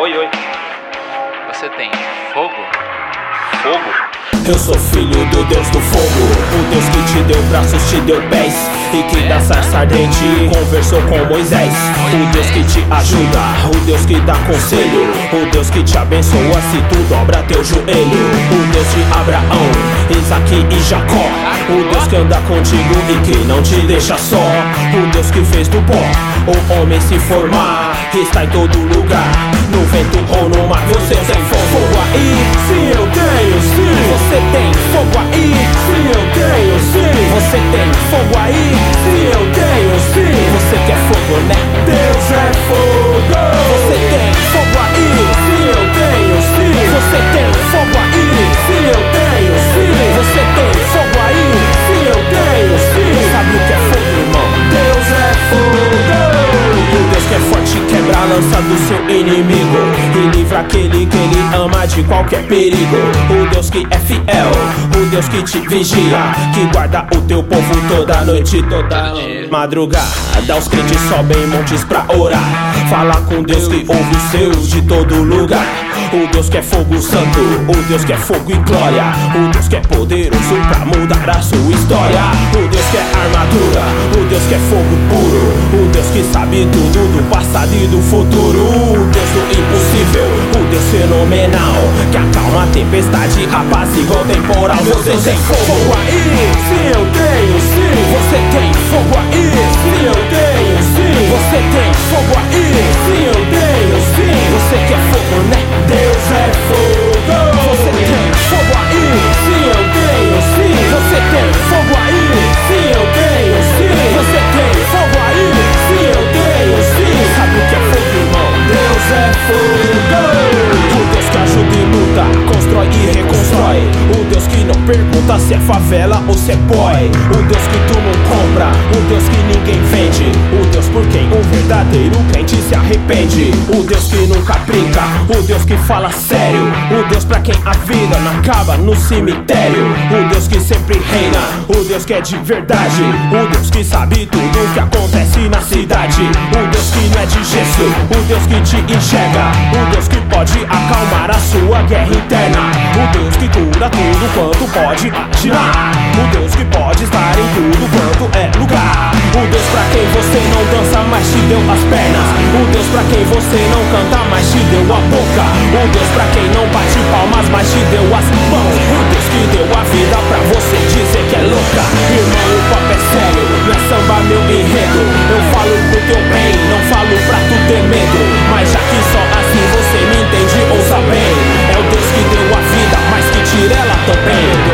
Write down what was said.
Oi, oi. Você tem fogo? Fogo? Eu sou filho do Deus do fogo, o Deus que te deu braços, te deu pés, e que da sarça ardente conversou com Moisés. O Deus que te ajuda, o Deus que dá conselho, o Deus que te abençoa se tu dobra teu joelho. O Deus de Abraão, Isaque e Jacó, o Deus que anda contigo e que não te deixa só. O Deus que fez do pó o homem se formar, está em todo lugar, no vento ou no mar. Você tem fogo aí? Sim, eu tenho, sim. Você tem fogo aí? Sim, eu tenho, sim. Você tem fogo aí? Sim, eu tenho, sim. Você quer fogo, né? Deus é fogo. Você tem fogo aí? Sim, eu tenho, sim. Você tem fogo aí? Sim, eu tenho, sim. Você tem fogo aí? Sim, eu tenho, sim. Sabe o que é fogo, irmão? Deus é fogo. O Deus que é forte quebra a lança do seu inimigo e livra aquele que ele ama de qualquer perigo. O Deus que é fiel, o Deus que te vigia, que guarda o teu povo toda noite, toda madrugada. Os crentes sobem montes pra orar, fala com Deus que ouve os seus de todo lugar. O Deus que é fogo santo, o Deus que é fogo e glória, o Deus que é poderoso pra mudar a sua história. O Deus que é armadura, o Deus que é fogo puro, o Deus que sabe tudo do passado e do futuro. O Deus do impossível, o Deus fenomenal, que acalma a tempestade, apazigua o temporal. Você tem fogo aí? Sim, eu tenho, sim. Você tem fogo aí? Sim, eu tenho, sim. Você tem fogo aí? Sim, eu tenho, sim. Você quer fogo, né? Deus é fogo. Você tem fogo aí? Sim, eu tenho, sim. Você tem fogo aí? Sim, eu tenho, sim. Você tem fogo aí? Sim, eu tenho, sim. Sabe o que é fogo, irmão? Deus é fogo. O Deus que ajuda e luta, constrói e reconstrói. O Deus que não pergunta se é favela ou se é boy. O Deus que tu não compra, o Deus que ninguém vende, o Deus por quem um verdadeiro crente se arrepende. O Deus que nunca brinca, o Deus que fala sério, o Deus pra quem a vida não acaba no cemitério. O Deus que sempre reina, o Deus que é de verdade, o Deus que sabe tudo o que acontece na cidade. O Deus que não é de gesso, o Deus que te enxerga, o Deus que pode acalmar a sua guerra interna. O Deus que cura tudo quanto pode tirar, o Deus que pode estar em tudo quanto é lugar. O Deus pra quem você não dança, mas te deu as pernas. O Deus pra quem você não canta, mas te deu a boca. O Deus pra quem não bate palmas, mas te deu as mãos. O Deus que deu a vida pra você dizer que é louca. Irmão, o papo é sério, não é samba meu enredo. Eu falo pro teu bem, não falo pra tu ter medo. Mas já que só assim você me entende, ouça bem. É o Deus que deu a vida, mas que tira ela também.